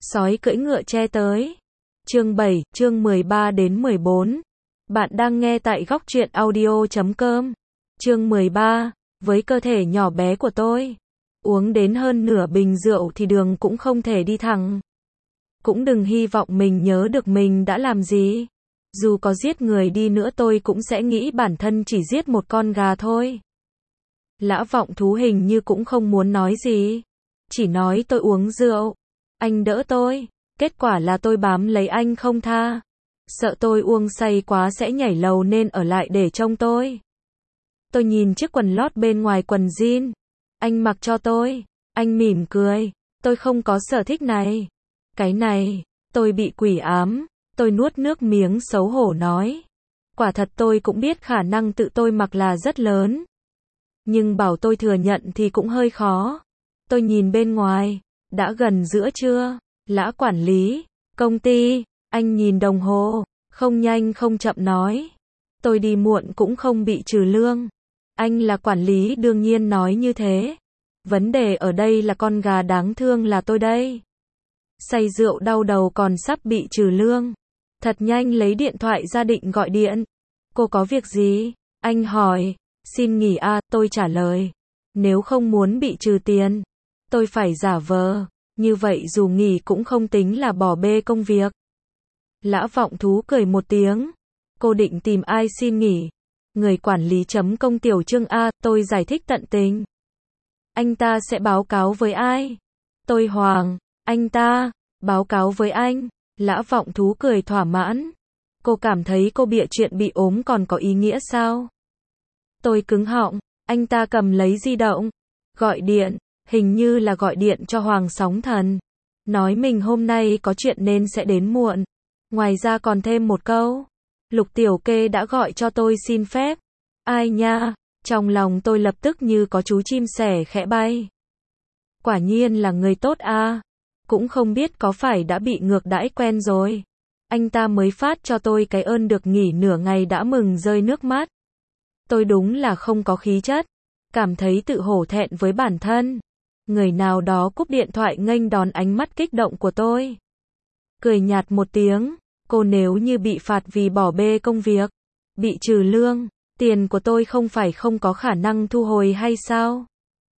Sói cưỡi ngựa tre tới. Chương 7, chương 13 đến 14. Bạn đang nghe tại góc truyện audio.com. Chương 13, với cơ thể nhỏ bé của tôi, uống đến hơn nửa bình rượu thì đường cũng không thể đi thẳng. Cũng đừng hy vọng mình nhớ được mình đã làm gì. Dù có giết người đi nữa tôi cũng sẽ nghĩ bản thân chỉ giết một con gà thôi. Lã Vọng Thú hình như cũng không muốn nói gì. Chỉ nói tôi uống rượu. Anh đỡ tôi. Kết quả là tôi bám lấy anh không tha. Sợ tôi uống say quá sẽ nhảy lầu nên ở lại để trông tôi. Tôi nhìn chiếc quần lót bên ngoài quần jean. Anh mặc cho tôi. Anh mỉm cười. Tôi không có sở thích này. Cái này, tôi bị quỷ ám. Tôi nuốt nước miếng xấu hổ nói. Quả thật tôi cũng biết khả năng tự tôi mặc là rất lớn. Nhưng bảo tôi thừa nhận thì cũng hơi khó. Tôi nhìn bên ngoài. Đã gần giữa trưa. Lã quản lý. Công ty. Anh nhìn đồng hồ. Không nhanh không chậm nói. Tôi đi muộn cũng không bị trừ lương. Anh là quản lý đương nhiên nói như thế. Vấn đề ở đây là con gà đáng thương là tôi đây. Say rượu đau đầu còn sắp bị trừ lương. Thật nhanh lấy điện thoại ra định gọi điện. Cô có việc gì? Anh hỏi. Xin nghỉ à, tôi trả lời. Nếu không muốn bị trừ tiền, tôi phải giả vờ. Như vậy dù nghỉ cũng không tính là bỏ bê công việc. Lã Vọng Thú cười một tiếng. Cô định tìm ai xin nghỉ? Người quản lý chấm công tiểu Trương A, tôi giải thích tận tình. Anh ta sẽ báo cáo với ai? Tôi Hoàng. Anh ta, báo cáo với anh. Lã Vọng Thú cười thỏa mãn. Cô cảm thấy cô bịa chuyện bị ốm còn có ý nghĩa sao? Tôi cứng họng. Anh ta cầm lấy di động. Gọi điện. Hình như là gọi điện cho Hoàng Sóng Thần. Nói mình hôm nay có chuyện nên sẽ đến muộn. Ngoài ra còn thêm một câu. Lục Tiểu Kê đã gọi cho tôi xin phép. Ai nha? Trong lòng tôi lập tức như có chú chim sẻ khẽ bay. Quả nhiên là người tốt à. Cũng không biết có phải đã bị ngược đãi quen rồi. Anh ta mới phát cho tôi cái ơn được nghỉ nửa ngày đã mừng rơi nước mắt. Tôi đúng là không có khí chất. Cảm thấy tự hổ thẹn với bản thân. Người nào đó cúp điện thoại nghênh đón ánh mắt kích động của tôi. Cười nhạt một tiếng. Cô nếu như bị phạt vì bỏ bê công việc, bị trừ lương, tiền của tôi không phải không có khả năng thu hồi hay sao?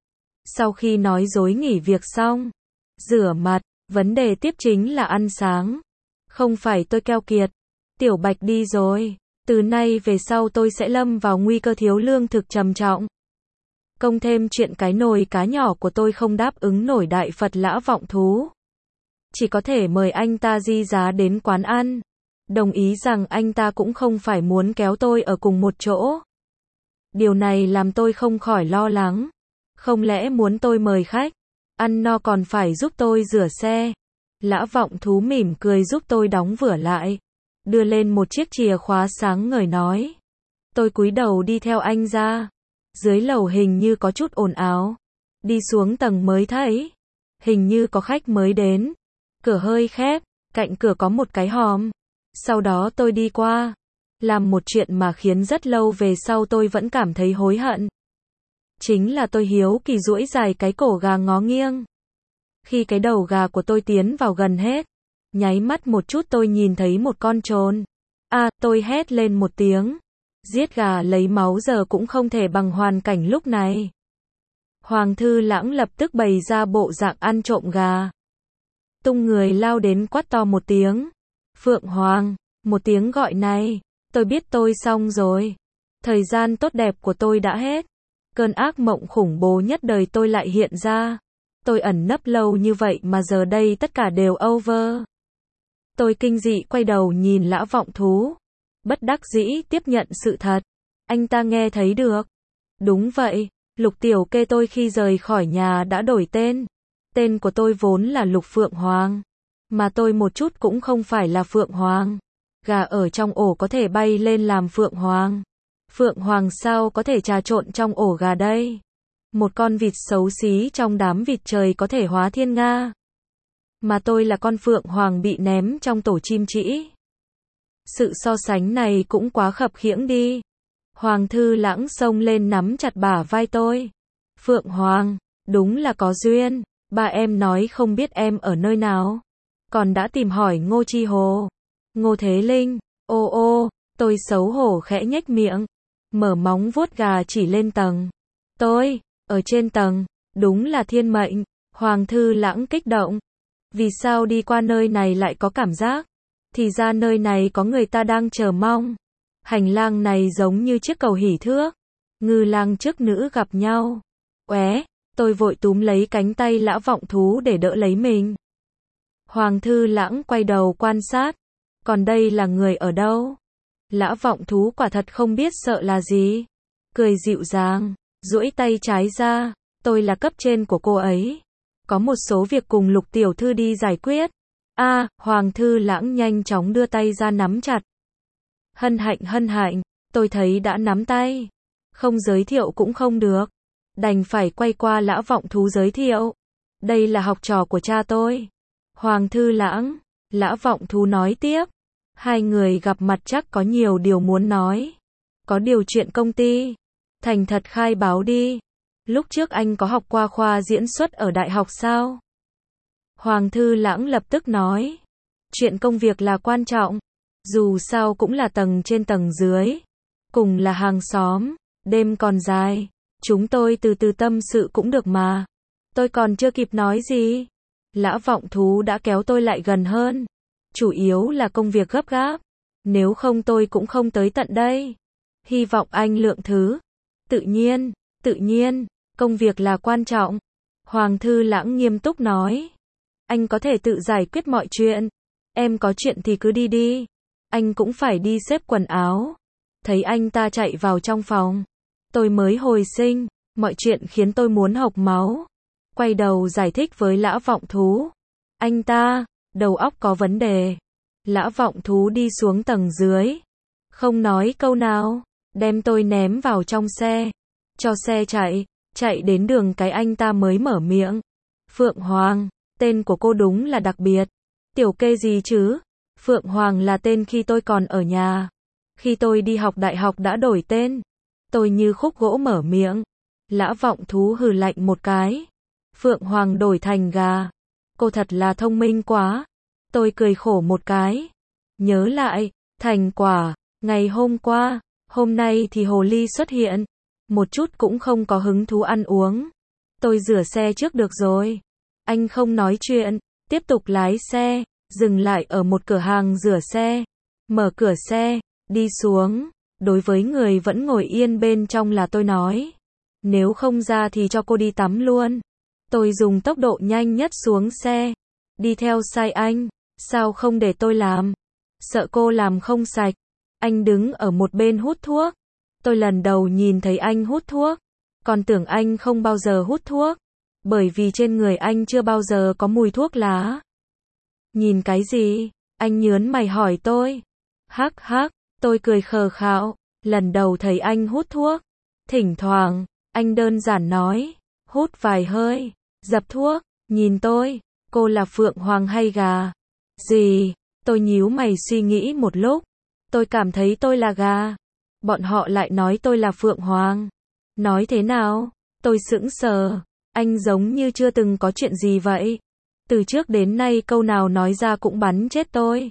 Sau khi nói dối nghỉ việc xong, rửa mặt, vấn đề tiếp chính là ăn sáng. Không phải tôi keo kiệt. Tiểu Bạch đi rồi. Từ nay về sau tôi sẽ lâm vào nguy cơ thiếu lương thực trầm trọng. Công thêm chuyện cái nồi cá nhỏ của tôi không đáp ứng nổi đại Phật Lã Vọng Thú. Chỉ có thể mời anh ta di giá đến quán ăn. Đồng ý rằng anh ta cũng không phải muốn kéo tôi ở cùng một chỗ. Điều này làm tôi không khỏi lo lắng. Không lẽ muốn tôi mời khách, ăn no còn phải giúp tôi rửa xe. Lã Vọng Thú mỉm cười giúp tôi đóng vữa lại. Đưa lên một chiếc chìa khóa sáng ngời nói. Tôi cúi đầu đi theo anh ra. Dưới lầu hình như có chút ồn ào. Đi xuống tầng mới thấy. Hình như có khách mới đến. Cửa hơi khép, cạnh cửa có một cái hòm. Sau đó tôi đi qua. Làm một chuyện mà khiến rất lâu về sau tôi vẫn cảm thấy hối hận. Chính là tôi hiếu kỳ duỗi dài cái cổ gà ngó nghiêng. Khi cái đầu gà của tôi tiến vào gần hết, nháy mắt một chút tôi nhìn thấy một con trồn. À, tôi hét lên một tiếng. Giết gà lấy máu giờ cũng không thể bằng hoàn cảnh lúc này. Hoàng Thư Lãng lập tức bày ra bộ dạng ăn trộm gà. Tung người lao đến quát to một tiếng. Phượng Hoàng, một tiếng gọi này, tôi biết tôi xong rồi. Thời gian tốt đẹp của tôi đã hết. Cơn ác mộng khủng bố nhất đời tôi lại hiện ra. Tôi ẩn nấp lâu như vậy mà giờ đây tất cả đều over. Tôi kinh dị quay đầu nhìn Lã Vọng Thú. Bất đắc dĩ tiếp nhận sự thật. Anh ta nghe thấy được. Đúng vậy, Lục Tiểu Kê tôi khi rời khỏi nhà đã đổi tên. Tên của tôi vốn là Lục Phượng Hoàng. Mà tôi một chút cũng không phải là Phượng Hoàng. Gà ở trong ổ có thể bay lên làm Phượng Hoàng. Phượng Hoàng sao có thể trà trộn trong ổ gà đây? Một con vịt xấu xí trong đám vịt trời có thể hóa thiên nga. Mà tôi là con Phượng Hoàng bị ném trong tổ chim trĩ. Sự so sánh này cũng quá khập khiễng đi. Hoàng Thư Lãng xông lên nắm chặt bả vai tôi. Phượng Hoàng, đúng là có duyên. Ba em nói không biết em ở nơi nào. Còn đã tìm hỏi Ngô Chi Hồ, Ngô Thế Linh. Ô ô, tôi xấu hổ khẽ nhếch miệng, mở móng vuốt gà chỉ lên tầng. Tôi, ở trên tầng, đúng là thiên mệnh. Hoàng Thư Lãng kích động. Vì sao đi qua nơi này lại có cảm giác? Thì ra nơi này có người ta đang chờ mong. Hành lang này giống như chiếc cầu hỉ thước. Ngư lang chức nữ gặp nhau. Oé, tôi vội túm lấy cánh tay Lã Vọng Thú để đỡ lấy mình. Hoàng Thư Lãng quay đầu quan sát. Còn đây là người ở đâu? Lã Vọng Thú quả thật không biết sợ là gì. Cười dịu dàng, duỗi tay trái ra. Tôi là cấp trên của cô ấy. Có một số việc cùng Lục tiểu thư đi giải quyết. Hoàng Thư Lãng nhanh chóng đưa tay ra nắm chặt. Hân hạnh, tôi thấy đã nắm tay. Không giới thiệu cũng không được. Đành phải quay qua Lã Vọng Thú giới thiệu. Đây là học trò của cha tôi. Hoàng Thư Lãng, Lã Vọng Thú nói tiếp. Hai người gặp mặt chắc có nhiều điều muốn nói. Có điều chuyện công ty. Thành thật khai báo đi. Lúc trước anh có học qua khoa diễn xuất ở đại học sao? Hoàng Thư Lãng lập tức nói. Chuyện công việc là quan trọng. Dù sao cũng là tầng trên tầng dưới. Cùng là hàng xóm. Đêm còn dài. Chúng tôi từ từ tâm sự cũng được mà. Tôi còn chưa kịp nói gì. Lã Vọng Thú đã kéo tôi lại gần hơn. Chủ yếu là công việc gấp gáp. Nếu không tôi cũng không tới tận đây. Hy vọng anh lượng thứ. Tự nhiên, công việc là quan trọng. Hoàng Thư Lãng nghiêm túc nói. Anh có thể tự giải quyết mọi chuyện. Em có chuyện thì cứ đi đi. Anh cũng phải đi xếp quần áo. Thấy anh ta chạy vào trong phòng. Tôi mới hồi sinh. Mọi chuyện khiến tôi muốn hộc máu. Quay đầu giải thích với Lã Vọng Thú. Anh ta, đầu óc có vấn đề. Lã Vọng Thú đi xuống tầng dưới. Không nói câu nào. Đem tôi ném vào trong xe. Cho xe chạy đến đường cái anh ta mới mở miệng. Phượng Hoàng, tên của cô đúng là đặc biệt. Tiểu kê gì chứ? Phượng Hoàng là tên khi tôi còn ở nhà. Khi tôi đi học đại học đã đổi tên. Tôi như khúc gỗ mở miệng. Lã Vọng Thú hừ lạnh một cái. Phượng Hoàng đổi thành gà. Cô thật là thông minh quá. Tôi cười khổ một cái. Nhớ lại, thành quả, ngày hôm qua, hôm nay thì hồ ly xuất hiện. Một chút cũng không có hứng thú ăn uống. Tôi rửa xe trước được rồi. Anh không nói chuyện, tiếp tục lái xe, dừng lại ở một cửa hàng rửa xe. Mở cửa xe, đi xuống. Đối với người vẫn ngồi yên bên trong là tôi nói. Nếu không ra thì cho cô đi tắm luôn. Tôi dùng tốc độ nhanh nhất xuống xe. Đi theo sai anh. Sao không để tôi làm? Sợ cô làm không sạch. Anh đứng ở một bên hút thuốc. Tôi lần đầu nhìn thấy anh hút thuốc. Còn tưởng anh không bao giờ hút thuốc. Bởi vì trên người anh chưa bao giờ có mùi thuốc lá. Nhìn cái gì? Anh nhớn mày hỏi tôi. Hắc, tôi cười khờ khạo. Lần đầu thấy anh hút thuốc. Thỉnh thoảng, anh đơn giản nói. Hút vài hơi. Dập thuốc. Nhìn tôi. Cô là Phượng Hoàng hay gà? Gì? Tôi nhíu mày suy nghĩ một lúc. Tôi cảm thấy tôi là gà. Bọn họ lại nói tôi là Phượng Hoàng. Nói thế nào? Tôi sững sờ. Anh giống như chưa từng có chuyện gì vậy. Từ trước đến nay câu nào nói ra cũng bắn chết tôi.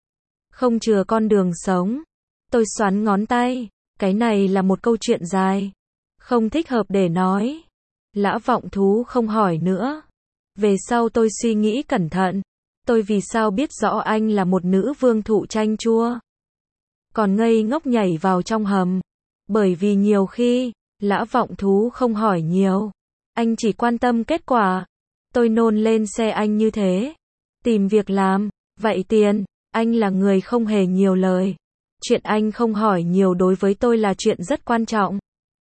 Không chừa con đường sống. Tôi xoắn ngón tay. Cái này là một câu chuyện dài. Không thích hợp để nói. Lã Vọng Thú không hỏi nữa. Về sau tôi suy nghĩ cẩn thận. Tôi vì sao biết rõ anh là một nữ vương thụ chanh chua. Còn ngây ngốc nhảy vào trong hầm. Bởi vì nhiều khi, Lã Vọng Thú không hỏi nhiều. Anh chỉ quan tâm kết quả. Tôi nôn lên xe anh như thế. Tìm việc làm, vậy tiền, anh là người không hề nhiều lời. Chuyện anh không hỏi nhiều đối với tôi là chuyện rất quan trọng.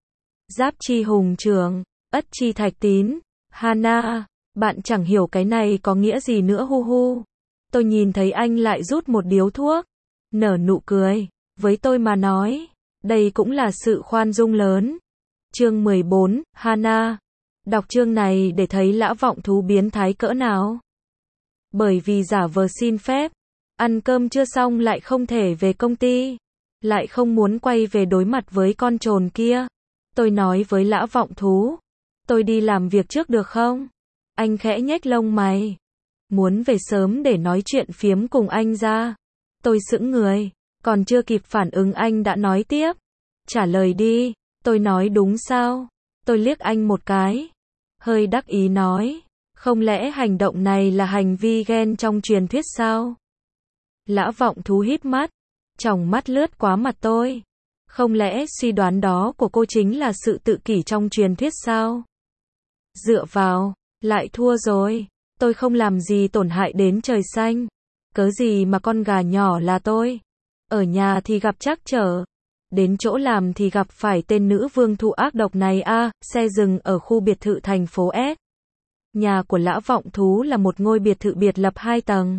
Giáp chi hùng trưởng, ất chi thạch tín, Hana, bạn chẳng hiểu cái này có nghĩa gì nữa hu hu. Tôi nhìn thấy anh lại rút một điếu thuốc. Nở nụ cười, với tôi mà nói, đây cũng là sự khoan dung lớn. Chương 14, Hana. Đọc chương này để thấy Lã Vọng Thú biến thái cỡ nào. Bởi vì giả vờ xin phép, ăn cơm chưa xong lại không thể về công ty, lại không muốn quay về đối mặt với con trồn kia. Tôi nói với Lã Vọng Thú, tôi đi làm việc trước được không? Anh khẽ nhếch lông mày. muốn về sớm để nói chuyện phiếm cùng anh ra. Tôi sững người, còn chưa kịp phản ứng anh đã nói tiếp. Trả lời đi, tôi nói đúng sao? Tôi liếc anh một cái, hơi đắc ý nói, không lẽ hành động này là hành vi ghen trong truyền thuyết sao? Lã Vọng Thú híp mắt, tròng mắt lướt qua mặt tôi. Không lẽ suy đoán đó của cô chính là sự tự kỷ trong truyền thuyết sao? Dựa vào, lại thua rồi. Tôi không làm gì tổn hại đến trời xanh. Cớ gì mà con gà nhỏ là tôi. Ở nhà thì gặp trắc trở. Đến chỗ làm thì gặp phải tên nữ vương thụ ác độc này a. Xe dừng ở khu biệt thự thành phố S. Nhà của Lã Vọng Thú là một ngôi biệt thự biệt lập 2 tầng.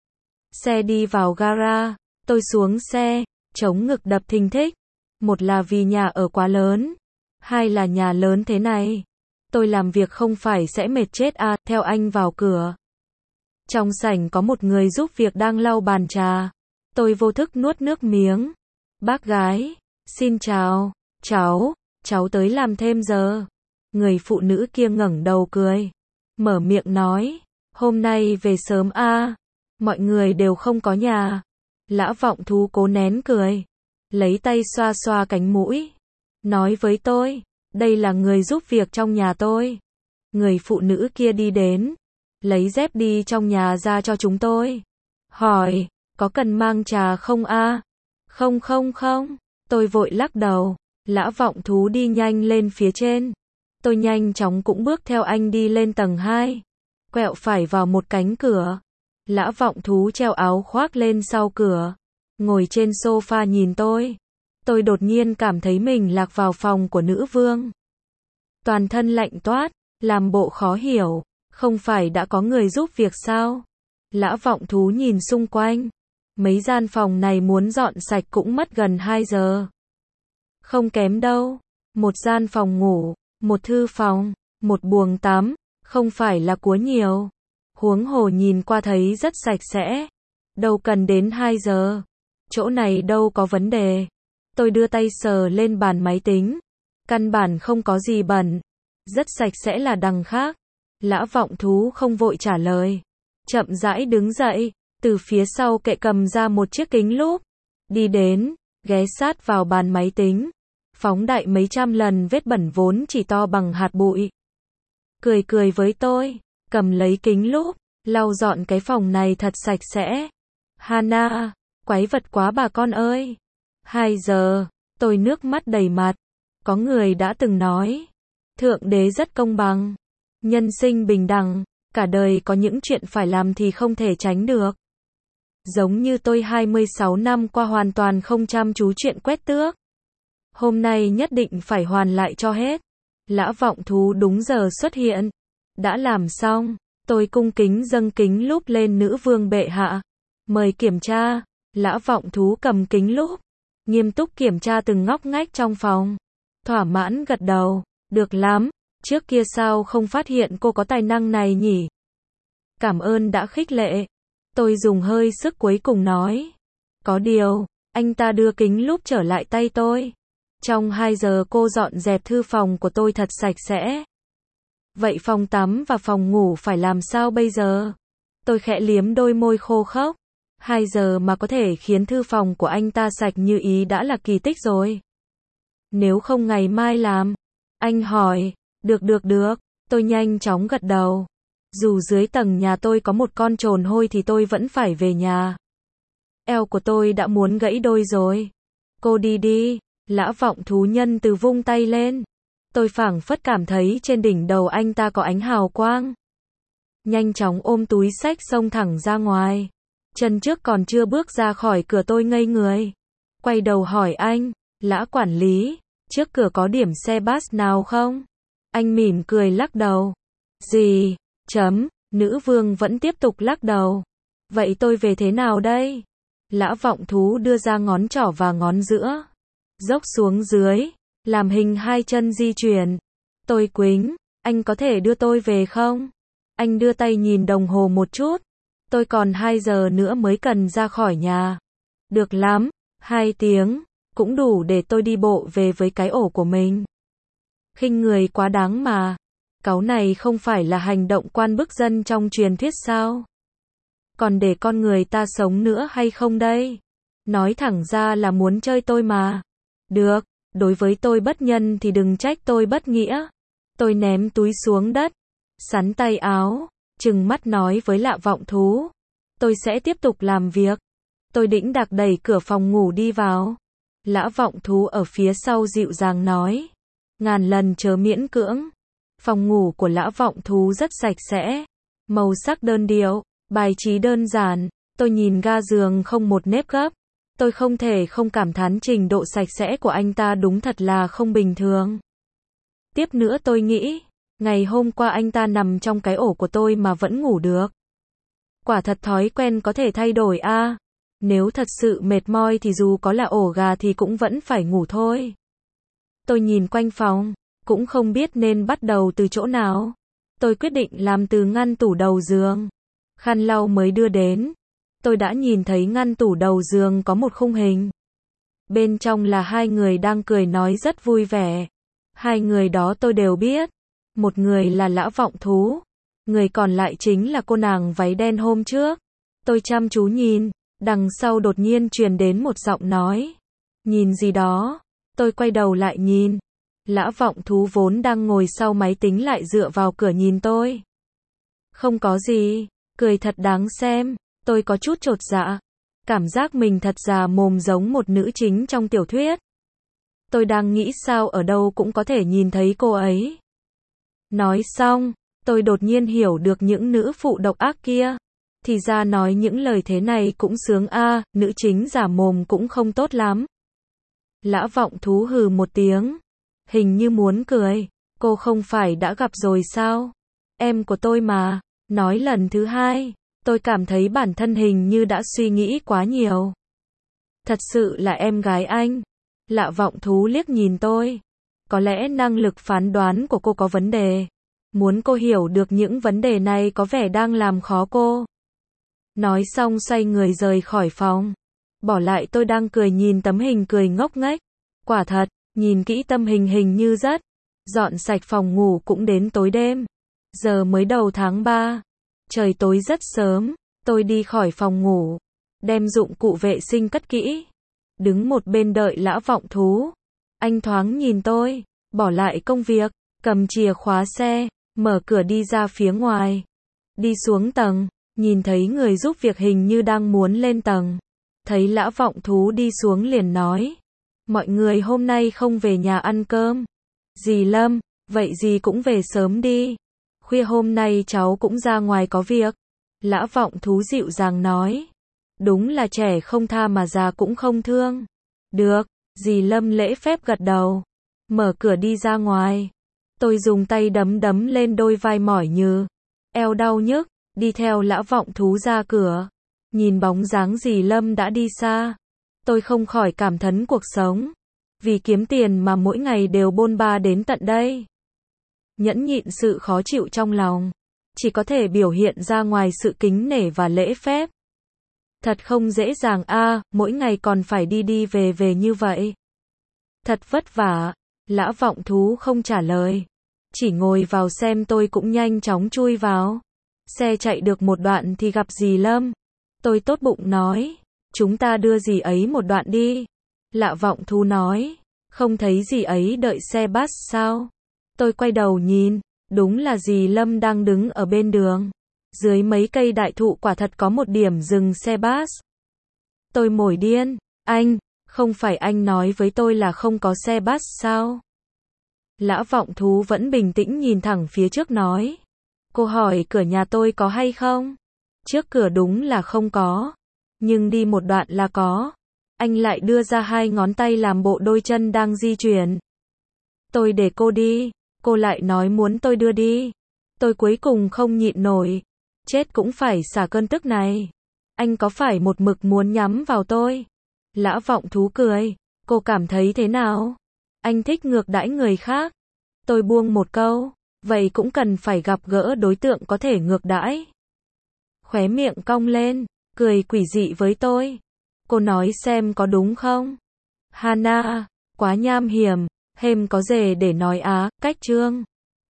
Xe đi vào gara, tôi xuống xe, chống ngực đập thình thịch. Một là vì nhà ở quá lớn, hai là nhà lớn thế này. Tôi làm việc không phải sẽ mệt chết à, theo anh vào cửa. Trong sảnh có một người giúp việc đang lau bàn trà. Tôi vô thức nuốt nước miếng. Bác gái, xin chào, cháu tới làm thêm giờ. Người phụ nữ kia ngẩng đầu cười, mở miệng nói, hôm nay về sớm à, mọi người đều không có nhà. Lã Vọng Thú cố nén cười, lấy tay xoa xoa cánh mũi, nói với tôi, đây là người giúp việc trong nhà tôi. Người phụ nữ kia đi đến, lấy dép đi trong nhà ra cho chúng tôi. Hỏi, có cần mang trà không a? Không, tôi vội lắc đầu. Lã Vọng Thú đi nhanh lên phía trên. Tôi nhanh chóng cũng bước theo anh đi lên tầng 2. Quẹo phải vào một cánh cửa. Lã Vọng Thú treo áo khoác lên sau cửa, ngồi trên sofa nhìn tôi. Tôi đột nhiên cảm thấy mình lạc vào phòng của nữ vương. Toàn thân lạnh toát, làm bộ khó hiểu, không phải đã có người giúp việc sao? Lã Vọng Thú nhìn xung quanh. Mấy gian phòng này muốn dọn sạch cũng mất gần 2 giờ. Không kém đâu. Một gian phòng ngủ, một thư phòng, một buồng tắm, không phải là của nhiều. Huống hồ nhìn qua thấy rất sạch sẽ. Đâu cần đến 2 giờ. Chỗ này đâu có vấn đề. Tôi đưa tay sờ lên bàn máy tính. Căn bản không có gì bẩn. Rất sạch sẽ là đằng khác. Lã Vọng Thú không vội trả lời. Chậm rãi đứng dậy, từ phía sau kệ cầm ra một chiếc kính lúp. Đi đến, ghé sát vào bàn máy tính. Phóng đại mấy trăm lần vết bẩn vốn chỉ to bằng hạt bụi. Cười với tôi, cầm lấy kính lúp, lau dọn cái phòng này thật sạch sẽ. Hana, quái vật quá bà con ơi. 2 giờ, tôi nước mắt đầy mặt. Có người đã từng nói, Thượng Đế rất công bằng, nhân sinh bình đẳng, cả đời có những chuyện phải làm thì không thể tránh được. Giống như tôi 26 năm qua hoàn toàn không chăm chú chuyện quét tước. Hôm nay nhất định phải hoàn lại cho hết. Lã Vọng Thú đúng giờ xuất hiện. Đã làm xong, tôi cung kính dâng kính lúp lên nữ vương bệ hạ. Mời kiểm tra. Lã Vọng Thú cầm kính lúp, nghiêm túc kiểm tra từng ngóc ngách trong phòng. Thỏa mãn gật đầu, được lắm, trước kia sao không phát hiện cô có tài năng này nhỉ? Cảm ơn đã khích lệ. Tôi dùng hơi sức cuối cùng nói. Có điều, anh ta đưa kính lúp trở lại tay tôi. Trong 2 giờ cô dọn dẹp thư phòng của tôi thật sạch sẽ. Vậy phòng tắm và phòng ngủ phải làm sao bây giờ? Tôi khẽ liếm đôi môi khô khốc. 2 giờ mà có thể khiến thư phòng của anh ta sạch như ý đã là kỳ tích rồi. Nếu không ngày mai làm? Anh hỏi. Được. Tôi nhanh chóng gật đầu. Dù dưới tầng nhà tôi có một con trồn hôi thì tôi vẫn phải về nhà. Eo của tôi đã muốn gãy đôi rồi. Cô đi. Lã Vọng Thú nhân từ vung tay lên. Tôi phảng phất cảm thấy trên đỉnh đầu anh ta có ánh hào quang. Nhanh chóng ôm túi xách xông thẳng ra ngoài. Chân trước còn chưa bước ra khỏi cửa tôi ngây người. Quay đầu hỏi anh, Lã quản lý, trước cửa có điểm xe bus nào không? Anh mỉm cười lắc đầu. Gì? Nữ vương vẫn tiếp tục lắc đầu. Vậy tôi về thế nào đây? Lã Vọng Thú đưa ra ngón trỏ và ngón giữa. Dốc xuống dưới, làm hình 2 chân di chuyển. Tôi quĩnh, anh có thể đưa tôi về không? Anh đưa tay nhìn đồng hồ một chút. Tôi còn 2 giờ nữa mới cần ra khỏi nhà. Được lắm, 2 tiếng, cũng đủ để tôi đi bộ về với cái ổ của mình. Khinh người quá đáng mà. Cáu này không phải là hành động quan bức dân trong truyền thuyết sao? Còn để con người ta sống nữa hay không đây? Nói thẳng ra là muốn chơi tôi mà. Được, đối với tôi bất nhân thì đừng trách tôi bất nghĩa. Tôi ném túi xuống đất, sắn tay áo, trừng mắt nói với Lạ Vọng Thú. Tôi sẽ tiếp tục làm việc. Tôi đĩnh đạc đẩy cửa phòng ngủ đi vào. Lã Vọng Thú ở phía sau dịu dàng nói. Ngàn lần chớ miễn cưỡng. Phòng ngủ của Lã Vọng Thú rất sạch sẽ. Màu sắc đơn điệu, bài trí đơn giản. Tôi nhìn ga giường không một nếp gấp. Tôi không thể không cảm thán trình độ sạch sẽ của anh ta đúng thật là không bình thường. Tiếp nữa tôi nghĩ, ngày hôm qua anh ta nằm trong cái ổ của tôi mà vẫn ngủ được. Quả thật thói quen có thể thay đổi a. Nếu thật sự mệt mỏi thì dù có là ổ gà thì cũng vẫn phải ngủ thôi. Tôi nhìn quanh phòng, cũng không biết nên bắt đầu từ chỗ nào. Tôi quyết định làm từ ngăn tủ đầu giường. Khăn lau mới đưa đến. Tôi đã nhìn thấy ngăn tủ đầu giường có một khung hình. Bên trong là hai người đang cười nói rất vui vẻ. Hai người đó tôi đều biết. Một người là Lã Vọng Thú. Người còn lại chính là cô nàng váy đen hôm trước. Tôi chăm chú nhìn. Đằng sau đột nhiên truyền đến một giọng nói. Nhìn gì đó? Tôi quay đầu lại nhìn. Lã Vọng Thú vốn đang ngồi sau máy tính lại dựa vào cửa nhìn tôi. Không có gì. Cười thật đáng xem. Tôi có chút chột dạ. Cảm giác mình thật già mồm giống một nữ chính trong tiểu thuyết. Tôi đang nghĩ sao ở đâu cũng có thể nhìn thấy cô ấy. Nói xong, tôi đột nhiên hiểu được những nữ phụ độc ác kia. Thì ra nói những lời thế này cũng sướng a, nữ chính giả mồm cũng không tốt lắm. Lã Vọng Thú hừ một tiếng. Hình như muốn cười. Cô không phải đã gặp rồi sao? Em của tôi mà. Nói lần thứ hai. Tôi cảm thấy bản thân hình như đã suy nghĩ quá nhiều. Thật sự là em gái anh. Lạ Vọng Thú liếc nhìn tôi. Có lẽ năng lực phán đoán của cô có vấn đề. Muốn cô hiểu được những vấn đề này có vẻ đang làm khó cô. Nói xong xoay người rời khỏi phòng. Bỏ lại tôi đang cười nhìn tấm hình cười ngốc nghếch. Quả thật, nhìn kỹ tấm hình hình như rất. Dọn sạch phòng ngủ cũng đến tối đêm. Giờ mới đầu tháng 3. Trời tối rất sớm. Tôi đi khỏi phòng ngủ. Đem dụng cụ vệ sinh cất kỹ. Đứng một bên đợi Lã Vọng Thú. Anh thoáng nhìn tôi. Bỏ lại công việc. Cầm chìa khóa xe. Mở cửa đi ra phía ngoài. Đi xuống tầng. Nhìn thấy người giúp việc hình như đang muốn lên tầng. Thấy Lã Vọng Thú đi xuống liền nói. Mọi người hôm nay không về nhà ăn cơm. Dì Lâm, vậy dì cũng về sớm đi. Khuya hôm nay cháu cũng ra ngoài có việc. Lã Vọng Thú dịu dàng nói. Đúng là trẻ không tha mà già cũng không thương. Được, dì Lâm lễ phép gật đầu. Mở cửa đi ra ngoài. Tôi dùng tay đấm đấm lên đôi vai mỏi nhừ. Eo đau nhức. Đi theo Lã Vọng Thú ra cửa. Nhìn bóng dáng dì Lâm đã đi xa. Tôi không khỏi cảm thán cuộc sống. Vì kiếm tiền mà mỗi ngày đều bôn ba đến tận đây. Nhẫn nhịn sự khó chịu trong lòng. Chỉ có thể biểu hiện ra ngoài sự kính nể và lễ phép. Thật không dễ dàng a, mỗi ngày còn phải đi đi về về như vậy. Thật vất vả. Lã Vọng Thú không trả lời. Chỉ ngồi vào xem tôi cũng nhanh chóng chui vào. Xe chạy được một đoạn thì gặp dì Lâm. Tôi tốt bụng nói. Chúng ta đưa dì ấy một đoạn đi. Lạ Vọng Thú nói. Không thấy dì ấy đợi xe bus sao? Tôi quay đầu nhìn. Đúng là dì Lâm đang đứng ở bên đường. Dưới mấy cây đại thụ quả thật có một điểm dừng xe bus. Tôi mổi điên. Anh, không phải anh nói với tôi là không có xe bus sao? Lã Vọng Thú vẫn bình tĩnh nhìn thẳng phía trước nói. Cô hỏi cửa nhà tôi có hay không? Trước cửa đúng là không có. Nhưng đi một đoạn là có. Anh lại đưa ra hai ngón tay làm bộ đôi chân đang di chuyển. Tôi để cô đi. Cô lại nói muốn tôi đưa đi. Tôi cuối cùng không nhịn nổi. Chết cũng phải xả cơn tức này. Anh có phải một mực muốn nhắm vào tôi? Lã Vọng Thú cười. Cô cảm thấy thế nào? Anh thích ngược đãi người khác. Tôi buông một câu. Vậy cũng cần phải gặp gỡ đối tượng có thể ngược đãi. Khóe miệng cong lên. Cười quỷ dị với tôi. Cô nói xem có đúng không? Hana, quá nham hiểm. Hêm có dề để nói á, cách chương.